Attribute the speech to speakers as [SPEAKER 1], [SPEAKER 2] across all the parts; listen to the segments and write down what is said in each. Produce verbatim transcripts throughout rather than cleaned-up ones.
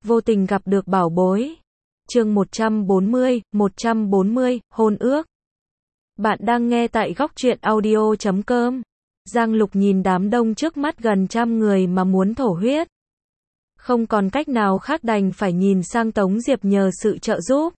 [SPEAKER 1] Vô tình gặp được bảo bối. Chương một trăm bốn mươi, một trăm bốn mươi, hôn ước. Bạn đang nghe tại góc truyện audio chấm com. Giang Lục nhìn đám đông trước mắt gần trăm người mà muốn thổ huyết. Không còn cách nào khác đành phải nhìn sang Tống Diệp nhờ sự trợ giúp.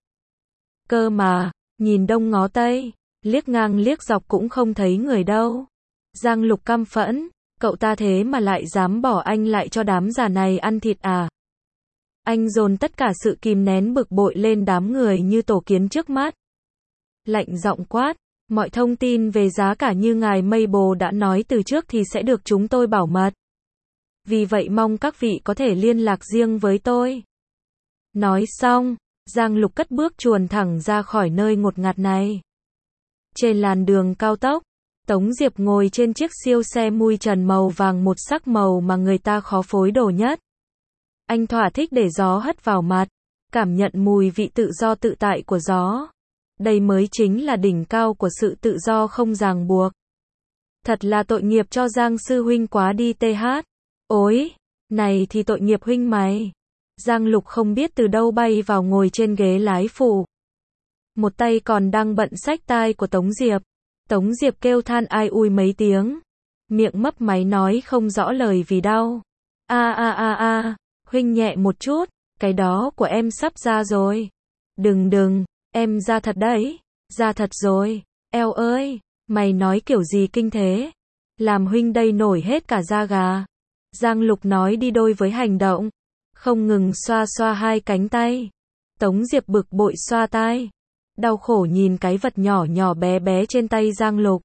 [SPEAKER 1] Cơ mà, nhìn đông ngó tây, liếc ngang liếc dọc cũng không thấy người đâu. Giang Lục căm phẫn, cậu ta thế mà lại dám bỏ anh lại cho đám già này ăn thịt à? Anh dồn tất cả sự kìm nén bực bội lên đám người như tổ kiến trước mắt. Lạnh giọng quát, mọi thông tin về giá cả như ngài Mabel đã nói từ trước thì sẽ được chúng tôi bảo mật. Vì vậy mong các vị có thể liên lạc riêng với tôi. Nói xong, Giang Lục cất bước chuồn thẳng ra khỏi nơi ngột ngạt này. Trên làn đường cao tốc, Tống Diệp ngồi trên chiếc siêu xe mui trần màu vàng một sắc màu mà người ta khó phối đồ nhất. Anh thỏa thích để gió hất vào mặt, cảm nhận mùi vị tự do tự tại của gió. Đây mới chính là đỉnh cao của sự tự do không ràng buộc. Thật là tội nghiệp cho Giang sư huynh quá đi tê hát. Ôi, này thì tội nghiệp huynh mày. Giang Lục không biết từ đâu bay vào ngồi trên ghế lái phụ. Một tay còn đang bận xách tai của Tống Diệp. Tống Diệp kêu than ai ui mấy tiếng. Miệng mấp máy nói không rõ lời vì đau. A a a a, huynh nhẹ một chút, cái đó của em sắp ra rồi. Đừng đừng, em ra thật đấy, ra thật rồi. Eo ơi, mày nói kiểu gì kinh thế? Làm huynh đây nổi hết cả da gà. Giang Lục nói đi đôi với hành động, không ngừng xoa xoa hai cánh tay. Tống Diệp bực bội xoa tai, đau khổ nhìn cái vật nhỏ nhỏ bé bé trên tay Giang Lục.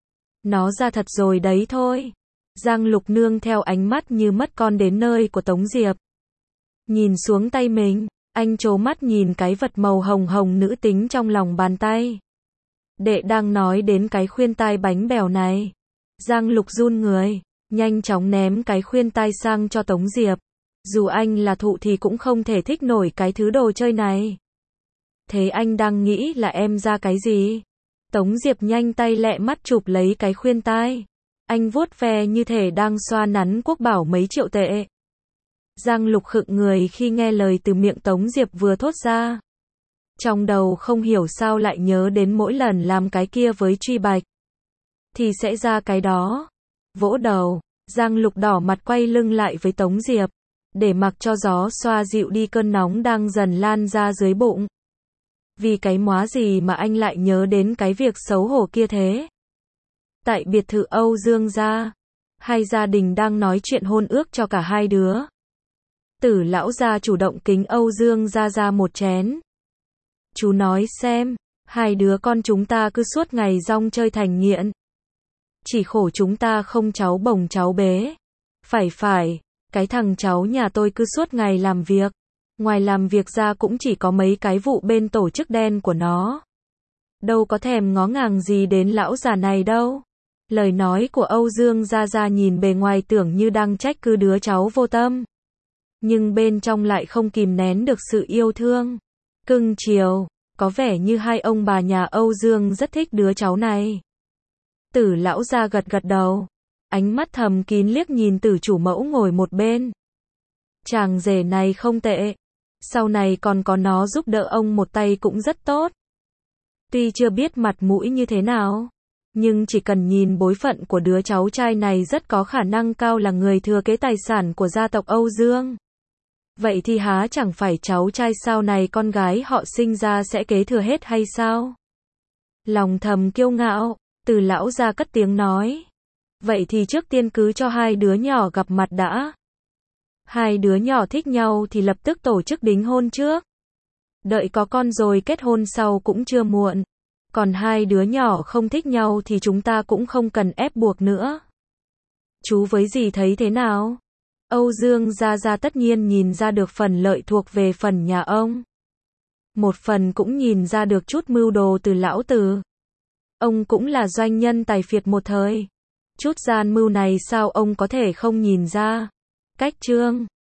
[SPEAKER 1] Nó ra thật rồi đấy thôi. Giang Lục nương theo ánh mắt như mất con đến nơi của Tống Diệp. Nhìn xuống tay mình, anh trố mắt nhìn cái vật màu hồng hồng nữ tính trong lòng bàn tay. Đệ đang nói đến cái khuyên tai bánh bèo này. Giang Lục run người, nhanh chóng ném cái khuyên tai sang cho Tống Diệp. Dù anh là thụ thì cũng không thể thích nổi cái thứ đồ chơi này. Thế anh đang nghĩ là em ra cái gì? Tống Diệp nhanh tay lẹ mắt chụp lấy cái khuyên tai. Anh vuốt ve như thể đang xoa nắn quốc bảo mấy triệu tệ. Giang Lục khựng người khi nghe lời từ miệng Tống Diệp vừa thốt ra. Trong đầu không hiểu sao lại nhớ đến mỗi lần làm cái kia với Truy Bạch. Thì sẽ ra cái đó. Vỗ đầu, Giang Lục đỏ mặt quay lưng lại với Tống Diệp. Để mặc cho gió xoa dịu đi cơn nóng đang dần lan ra dưới bụng. Vì cái móa gì mà anh lại nhớ đến cái việc xấu hổ kia thế? Tại biệt thự Âu Dương gia, hai gia đình đang nói chuyện hôn ước cho cả hai đứa. Tử lão gia chủ động kính Âu Dương gia ra một chén. Chú nói xem, hai đứa con chúng ta cứ suốt ngày rong chơi thành nghiện. Chỉ khổ chúng ta không cháu bồng cháu bế. Phải phải, cái thằng cháu nhà tôi cứ suốt ngày làm việc. Ngoài làm việc ra cũng chỉ có mấy cái vụ bên tổ chức đen của nó. Đâu có thèm ngó ngàng gì đến lão già này đâu. Lời nói của Âu Dương Gia Gia nhìn bề ngoài tưởng như đang trách cứ đứa cháu vô tâm. Nhưng bên trong lại không kìm nén được sự yêu thương. Cưng chiều, có vẻ như hai ông bà nhà Âu Dương rất thích đứa cháu này. Tử lão gia gật gật đầu. Ánh mắt thầm kín liếc nhìn tử chủ mẫu ngồi một bên. Chàng rể này không tệ. Sau này còn có nó giúp đỡ ông một tay cũng rất tốt. Tuy chưa biết mặt mũi như thế nào, nhưng chỉ cần nhìn bối phận của đứa cháu trai này rất có khả năng cao là người thừa kế tài sản của gia tộc Âu Dương. Vậy thì há chẳng phải cháu trai sau này con gái họ sinh ra sẽ kế thừa hết hay sao? Lòng thầm kiêu ngạo, Từ lão gia cất tiếng nói. Vậy thì trước tiên cứ cho hai đứa nhỏ gặp mặt đã. Hai đứa nhỏ thích nhau thì lập tức tổ chức đính hôn trước. Đợi có con rồi kết hôn sau cũng chưa muộn. Còn hai đứa nhỏ không thích nhau thì chúng ta cũng không cần ép buộc nữa. Chú với dì thấy thế nào? Âu Dương Gia Gia tất nhiên nhìn ra được phần lợi thuộc về phần nhà ông. Một phần cũng nhìn ra được chút mưu đồ từ lão Từ. Ông cũng là doanh nhân tài phiệt một thời. Chút gian mưu này sao ông có thể không nhìn ra? Cách chương